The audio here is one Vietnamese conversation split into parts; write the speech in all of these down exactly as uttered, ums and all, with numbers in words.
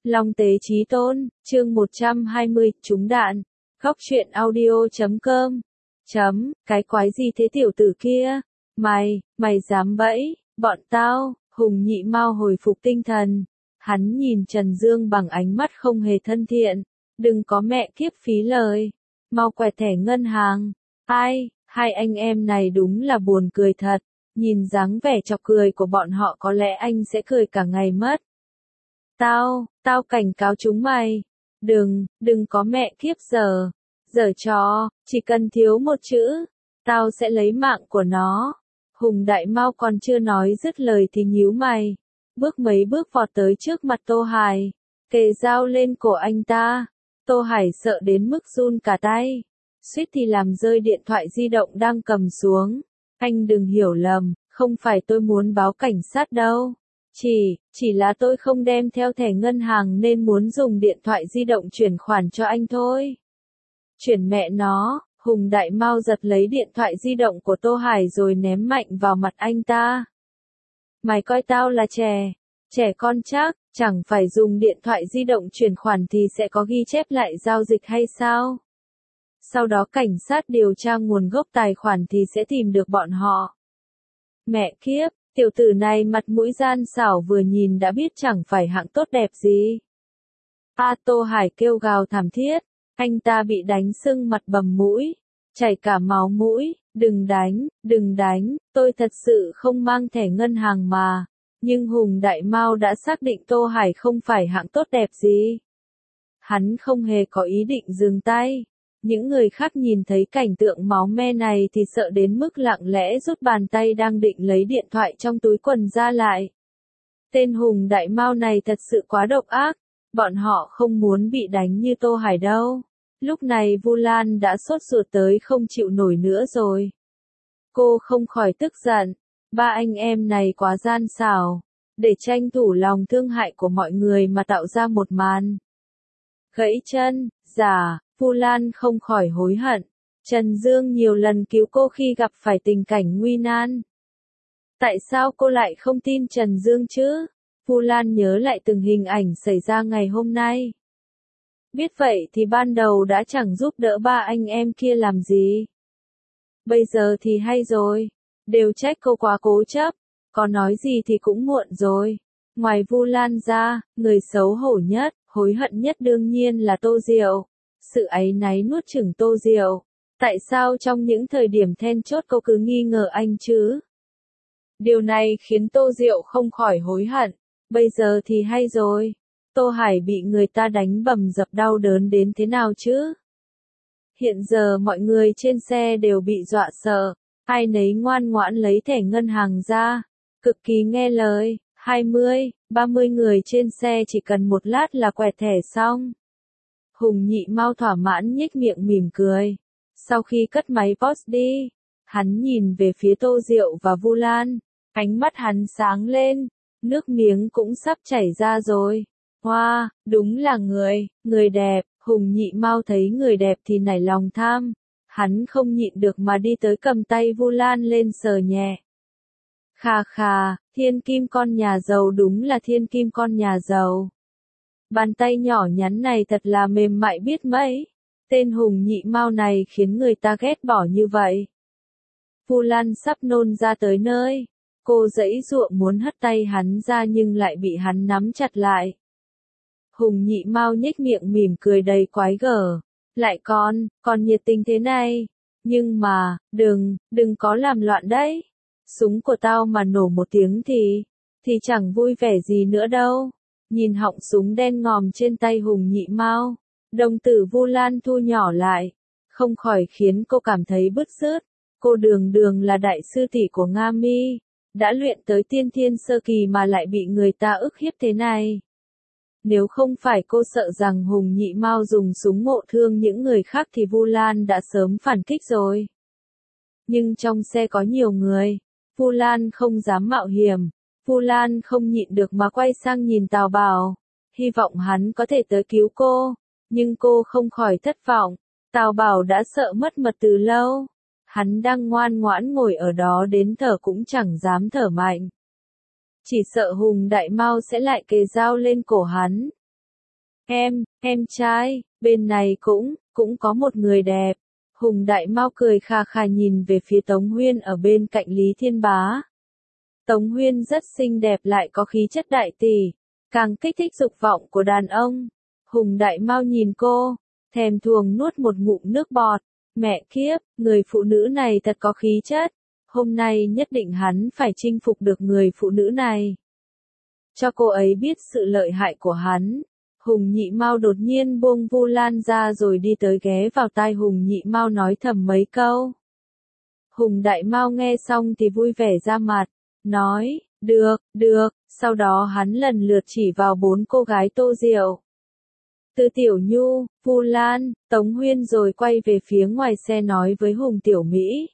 Long Tế Chí Tôn, chương một trăm hai mươi, trúng đạn. Góc truyện audio chấm com. Chấm, cái quái gì thế tiểu tử kia? Mày, mày dám bẫy, bọn tao. Hùng Nhị Mao hồi phục tinh thần. Hắn nhìn Trần Dương bằng ánh mắt không hề thân thiện. Đừng có mẹ kiếp phí lời. Mau quẹt thẻ ngân hàng. Ai, hai anh em này đúng là buồn cười thật. Nhìn dáng vẻ chọc cười của bọn họ có lẽ anh sẽ cười cả ngày mất. Tao, tao cảnh cáo chúng mày. Đừng, đừng có mẹ kiếp giờ. Giở trò, chỉ cần thiếu một chữ. Tao sẽ lấy mạng của nó. Hùng Đại Mao còn chưa nói dứt lời thì nhíu mày. Bước mấy bước vọt tới trước mặt Tô Hải. Kề dao lên cổ anh ta. Tô Hải sợ đến mức run cả tay. Suýt thì làm rơi điện thoại di động đang cầm xuống. Anh đừng hiểu lầm, không phải tôi muốn báo cảnh sát đâu. Chỉ, chỉ là tôi không đem theo thẻ ngân hàng nên muốn dùng điện thoại di động chuyển khoản cho anh thôi. Chuyển mẹ nó, Hùng Đại Mao giật lấy điện thoại di động của Tô Hải rồi ném mạnh vào mặt anh ta. Mày coi tao là trẻ, trẻ con chắc, chẳng phải dùng điện thoại di động chuyển khoản thì sẽ có ghi chép lại giao dịch hay sao? Sau đó cảnh sát điều tra nguồn gốc tài khoản thì sẽ tìm được bọn họ. Mẹ kiếp, tiểu tử này mặt mũi gian xảo vừa nhìn đã biết chẳng phải hạng tốt đẹp gì. A Tô Hải kêu gào thảm thiết, anh ta bị đánh sưng mặt bầm mũi, chảy cả máu mũi, đừng đánh, đừng đánh, tôi thật sự không mang thẻ ngân hàng mà. Nhưng Hùng Đại Mao đã xác định Tô Hải không phải hạng tốt đẹp gì. Hắn không hề có ý định dừng tay. Những người khác nhìn thấy cảnh tượng máu me này thì sợ đến mức lặng lẽ rút bàn tay đang định lấy điện thoại trong túi quần ra lại. Tên Hùng Đại Mao này thật sự quá độc ác, bọn họ không muốn bị đánh như Tô Hải đâu. Lúc này Vu Lan đã sốt ruột tới không chịu nổi nữa rồi. Cô không khỏi tức giận, ba anh em này quá gian xảo, để tranh thủ lòng thương hại của mọi người mà tạo ra một màn. Gãy chân, giả. Vu Lan không khỏi hối hận. Trần Dương nhiều lần cứu cô khi gặp phải tình cảnh nguy nan. Tại sao cô lại không tin Trần Dương chứ? Vu Lan nhớ lại từng hình ảnh xảy ra ngày hôm nay. Biết vậy thì ban đầu đã chẳng giúp đỡ ba anh em kia làm gì. Bây giờ thì hay rồi. Đều trách cô quá cố chấp. Có nói gì thì cũng muộn rồi. Ngoài Vu Lan ra, người xấu hổ nhất, hối hận nhất đương nhiên là Tô Diệu. Sự áy náy nuốt chửng Tô Diệu. Tại sao trong những thời điểm then chốt cô cứ nghi ngờ anh chứ? Điều này khiến Tô Diệu không khỏi hối hận. Bây giờ thì hay rồi. Tô Hải bị người ta đánh bầm dập đau đớn đến thế nào chứ? Hiện giờ mọi người trên xe đều bị dọa sợ. Ai nấy ngoan ngoãn lấy thẻ ngân hàng ra. Cực kỳ nghe lời. hai mươi, ba mươi người trên xe chỉ cần một lát là quẹt thẻ xong. Hùng Nhị Mao thỏa mãn nhếch miệng mỉm cười. Sau khi cất máy post đi, hắn nhìn về phía Tô Diệu và Vu Lan, ánh mắt hắn sáng lên, nước miếng cũng sắp chảy ra rồi. Hoa, wow, đúng là người, người đẹp. Hùng Nhị Mao thấy người đẹp thì nảy lòng tham, hắn không nhịn được mà đi tới cầm tay Vu Lan lên sờ nhẹ. Khà khà, thiên kim con nhà giàu, đúng là thiên kim con nhà giàu. Bàn tay nhỏ nhắn này thật là mềm mại biết mấy. Tên Hùng Nhị Mao này khiến người ta ghét bỏ như vậy. Vu Lan sắp nôn ra tới nơi. Cô giãy giụa muốn hất tay hắn ra nhưng lại bị hắn nắm chặt lại. Hùng Nhị Mao nhếch miệng mỉm cười đầy quái gở. Lại còn, còn nhiệt tình thế này. Nhưng mà, đừng, đừng có làm loạn đấy. Súng của tao mà nổ một tiếng thì, thì chẳng vui vẻ gì nữa đâu. Nhìn họng súng đen ngòm trên tay Hùng Nhị Mao, đồng tử Vu Lan thu nhỏ lại, không khỏi khiến cô cảm thấy bứt rứt. Cô đường đường là đại sư tỷ của Nga Mi, đã luyện tới tiên thiên sơ kỳ mà lại bị người ta ức hiếp thế này. Nếu không phải cô sợ rằng Hùng Nhị Mao dùng súng ngộ thương những người khác thì Vu Lan đã sớm phản kích rồi. Nhưng trong xe có nhiều người, Vu Lan không dám mạo hiểm. Vu Lan không nhịn được mà quay sang nhìn Tào Bảo, hy vọng hắn có thể tới cứu cô, nhưng cô không khỏi thất vọng. Tào Bảo đã sợ mất mật từ lâu, hắn đang ngoan ngoãn ngồi ở đó đến thở cũng chẳng dám thở mạnh. Chỉ sợ Hùng Đại Mao sẽ lại kề dao lên cổ hắn. Em, em trai, bên này cũng, cũng có một người đẹp. Hùng Đại Mao cười khà khà nhìn về phía Tống Huyên ở bên cạnh Lý Thiên Bá. Tống Huyên rất xinh đẹp lại có khí chất đại tỷ, càng kích thích dục vọng của đàn ông. Hùng Đại Mao nhìn cô, thèm thuồng nuốt một ngụm nước bọt. Mẹ kiếp, người phụ nữ này thật có khí chất. Hôm nay nhất định hắn phải chinh phục được người phụ nữ này. Cho cô ấy biết sự lợi hại của hắn. Hùng Nhị Mao đột nhiên buông Vu Lan ra rồi đi tới ghé vào tai Hùng Nhị Mao nói thầm mấy câu. Hùng Đại Mao nghe xong thì vui vẻ ra mặt, nói, được, được, sau đó hắn lần lượt chỉ vào bốn cô gái Tô Diệu. Từ Tiểu Nhu, Vu Lan, Tống Huyên rồi quay về phía ngoài xe nói với Hùng Tiểu Mỹ.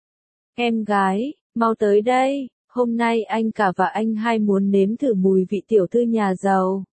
Em gái, mau tới đây, hôm nay anh cả và anh hai muốn nếm thử mùi vị tiểu thư nhà giàu.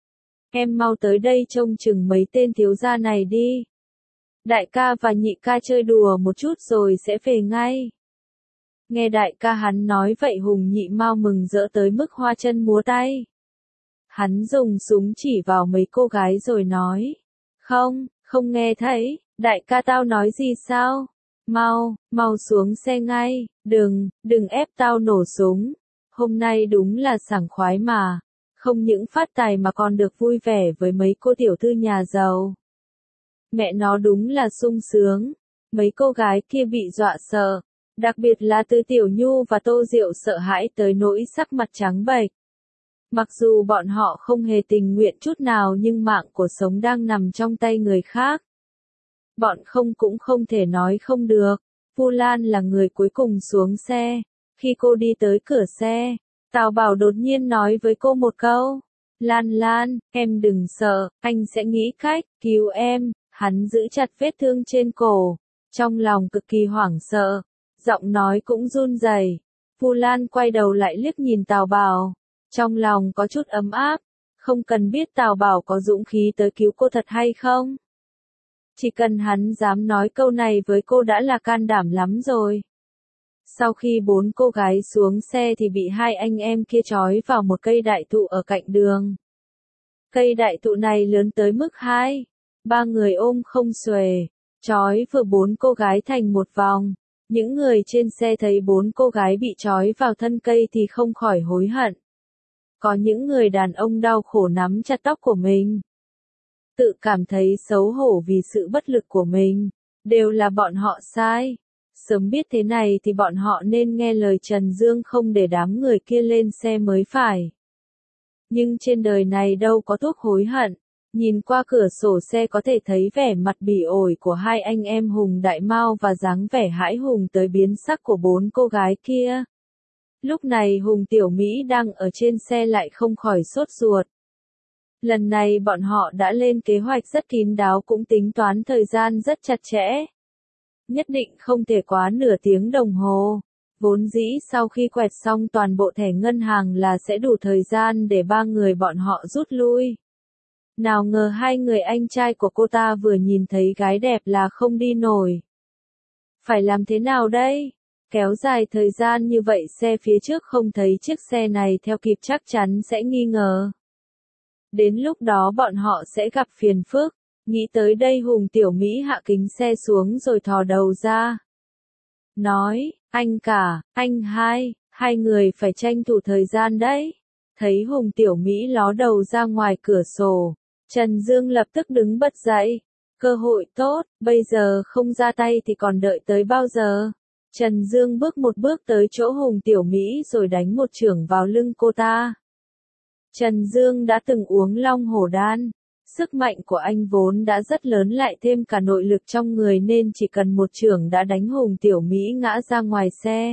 Em mau tới đây trông chừng mấy tên thiếu gia này đi. Đại ca và nhị ca chơi đùa một chút rồi sẽ về ngay. Nghe đại ca hắn nói vậy Hùng Nhị Mao mừng rỡ tới mức hoa chân múa tay. Hắn dùng súng chỉ vào mấy cô gái rồi nói. Không, không nghe thấy, đại ca tao nói gì sao? Mau, mau xuống xe ngay, đừng, đừng ép tao nổ súng. Hôm nay đúng là sảng khoái mà. Không những phát tài mà còn được vui vẻ với mấy cô tiểu thư nhà giàu. Mẹ nó đúng là sung sướng. Mấy cô gái kia bị dọa sợ. Đặc biệt là Từ Tiểu Nhu và Tô Diệu sợ hãi tới nỗi sắc mặt trắng bệch. Mặc dù bọn họ không hề tình nguyện chút nào nhưng mạng của sống đang nằm trong tay người khác. Bọn không cũng không thể nói không được. Vu Lan là người cuối cùng xuống xe. Khi cô đi tới cửa xe, Tào Bảo đột nhiên nói với cô một câu. Lan Lan, em đừng sợ, anh sẽ nghĩ cách cứu em. Hắn giữ chặt vết thương trên cổ, trong lòng cực kỳ hoảng sợ, giọng nói cũng run rẩy. Vu Lan quay đầu lại liếc nhìn Tào Bảo, trong lòng có chút ấm áp, không cần biết Tào Bảo có dũng khí tới cứu cô thật hay không. Chỉ cần hắn dám nói câu này với cô đã là can đảm lắm rồi. Sau khi bốn cô gái xuống xe thì bị hai anh em kia trói vào một cây đại thụ ở cạnh đường. Cây đại thụ này lớn tới mức hai, ba người ôm không xuề, trói vừa bốn cô gái thành một vòng. Những người trên xe thấy bốn cô gái bị trói vào thân cây thì không khỏi hối hận. Có những người đàn ông đau khổ nắm chặt tóc của mình, tự cảm thấy xấu hổ vì sự bất lực của mình, đều là bọn họ sai. Sớm biết thế này thì bọn họ nên nghe lời Trần Dương không để đám người kia lên xe mới phải. Nhưng trên đời này đâu có thuốc hối hận. Nhìn qua cửa sổ xe có thể thấy vẻ mặt bỉ ổi của hai anh em Hùng Đại Mao và dáng vẻ hãi hùng tới biến sắc của bốn cô gái kia. Lúc này Hùng Tiểu Mỹ đang ở trên xe lại không khỏi sốt ruột. Lần này bọn họ đã lên kế hoạch rất kín đáo cũng tính toán thời gian rất chặt chẽ. Nhất định không thể quá nửa tiếng đồng hồ. Vốn dĩ sau khi quẹt xong toàn bộ thẻ ngân hàng là sẽ đủ thời gian để ba người bọn họ rút lui. Nào ngờ hai người anh trai của cô ta vừa nhìn thấy gái đẹp là không đi nổi. Phải làm thế nào đây? Kéo dài thời gian như vậy xe phía trước không thấy chiếc xe này theo kịp chắc chắn sẽ nghi ngờ. Đến lúc đó bọn họ sẽ gặp phiền phức. Nghĩ tới đây Hùng Tiểu Mỹ hạ kính xe xuống rồi thò đầu ra. Nói, anh cả, anh hai, hai người phải tranh thủ thời gian đấy. Thấy Hùng Tiểu Mỹ ló đầu ra ngoài cửa sổ, Trần Dương lập tức đứng bật dậy. Cơ hội tốt, bây giờ không ra tay thì còn đợi tới bao giờ? Trần Dương bước một bước tới chỗ Hùng Tiểu Mỹ rồi đánh một chưởng vào lưng cô ta. Trần Dương đã từng uống long hổ đan. Sức mạnh của anh vốn đã rất lớn lại thêm cả nội lực trong người nên chỉ cần một chưởng đã đánh Hùng Tiểu Mỹ ngã ra ngoài xe.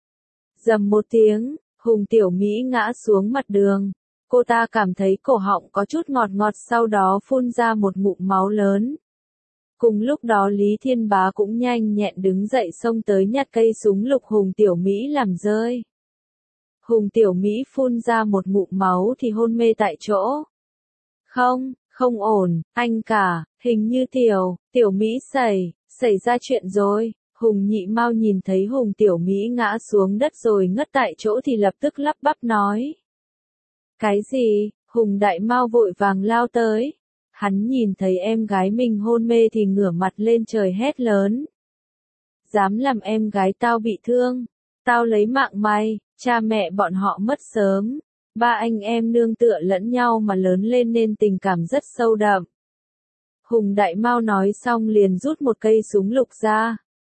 Rầm một tiếng, Hùng Tiểu Mỹ ngã xuống mặt đường. Cô ta cảm thấy cổ họng có chút ngọt ngọt sau đó phun ra một ngụm máu lớn. Cùng lúc đó Lý Thiên Bá cũng nhanh nhẹn đứng dậy xông tới nhặt cây súng lục Hùng Tiểu Mỹ làm rơi. Hùng Tiểu Mỹ phun ra một ngụm máu thì hôn mê tại chỗ. Không, không ổn, anh cả, hình như Tiểu, Tiểu Mỹ xảy, xảy ra chuyện rồi. Hùng Nhị Mao nhìn thấy Hùng Tiểu Mỹ ngã xuống đất rồi ngất tại chỗ thì lập tức lắp bắp nói. Cái gì? Hùng Đại Mao vội vàng lao tới. Hắn nhìn thấy em gái mình hôn mê thì ngửa mặt lên trời hét lớn. Dám làm em gái tao bị thương, tao lấy mạng mày, cha mẹ bọn họ mất sớm. Ba anh em nương tựa lẫn nhau mà lớn lên nên tình cảm rất sâu đậm. Hùng Đại Mao nói xong liền rút một cây súng lục ra.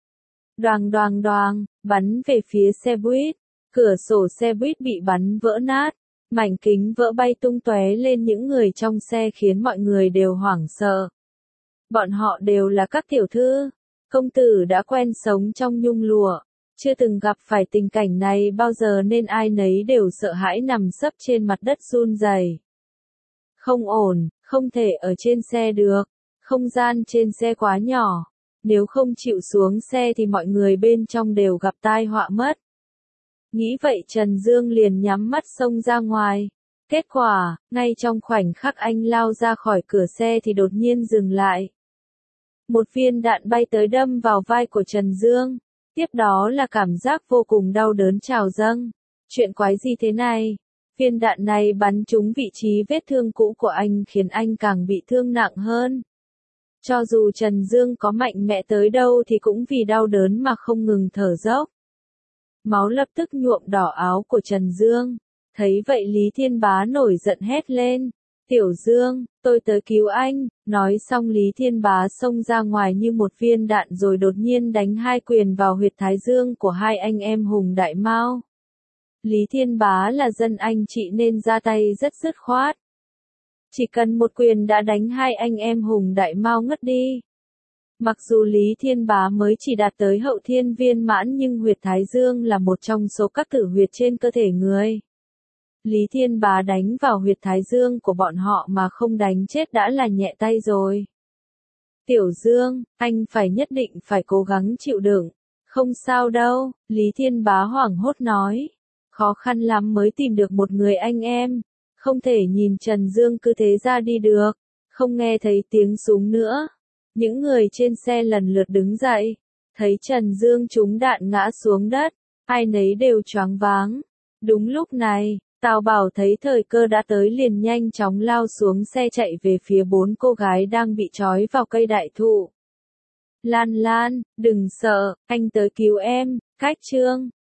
Đoàng đoàng đoàng, bắn về phía xe buýt. Cửa sổ xe buýt bị bắn vỡ nát. Mảnh kính vỡ bay tung tóe lên những người trong xe khiến mọi người đều hoảng sợ. Bọn họ đều là các tiểu thư. Công tử đã quen sống trong nhung lụa. Chưa từng gặp phải tình cảnh này bao giờ nên ai nấy đều sợ hãi nằm sấp trên mặt đất run rẩy. Không ổn, không thể ở trên xe được. Không gian trên xe quá nhỏ. Nếu không chịu xuống xe thì mọi người bên trong đều gặp tai họa mất. Nghĩ vậy Trần Dương liền nhắm mắt xông ra ngoài. Kết quả, ngay trong khoảnh khắc anh lao ra khỏi cửa xe thì đột nhiên dừng lại. Một viên đạn bay tới đâm vào vai của Trần Dương. Tiếp đó là cảm giác vô cùng đau đớn trào dâng. Chuyện quái gì thế này? Viên đạn này bắn trúng vị trí vết thương cũ của anh khiến anh càng bị thương nặng hơn. Cho dù Trần Dương có mạnh mẽ tới đâu thì cũng vì đau đớn mà không ngừng thở dốc. Máu lập tức nhuộm đỏ áo của Trần Dương. Thấy vậy Lý Thiên Bá nổi giận hét lên. Tiểu Dương, tôi tới cứu anh. Nói xong Lý Thiên Bá xông ra ngoài như một viên đạn rồi đột nhiên đánh hai quyền vào huyệt thái dương của hai anh em Hùng Đại Mao. Lý Thiên Bá là dân anh chị nên ra tay rất dứt khoát. Chỉ cần một quyền đã đánh hai anh em Hùng Đại Mao ngất đi. Mặc dù Lý Thiên Bá mới chỉ đạt tới hậu thiên viên mãn nhưng huyệt thái dương là một trong số các tử huyệt trên cơ thể người. Lý Thiên Bá đánh vào huyệt thái dương của bọn họ mà không đánh chết đã là nhẹ tay rồi. Tiểu Dương, anh phải nhất định phải cố gắng chịu đựng. Không sao đâu, Lý Thiên Bá hoảng hốt nói. Khó khăn lắm mới tìm được một người anh em. Không thể nhìn Trần Dương cứ thế ra đi được. Không nghe thấy tiếng súng nữa. Những người trên xe lần lượt đứng dậy. Thấy Trần Dương trúng đạn ngã xuống đất. Ai nấy đều choáng váng. Đúng lúc này, Tào Bảo thấy thời cơ đã tới liền nhanh chóng lao xuống xe chạy về phía bốn cô gái đang bị trói vào cây đại thụ. Lan Lan, đừng sợ, anh tới cứu em, Cách Trương.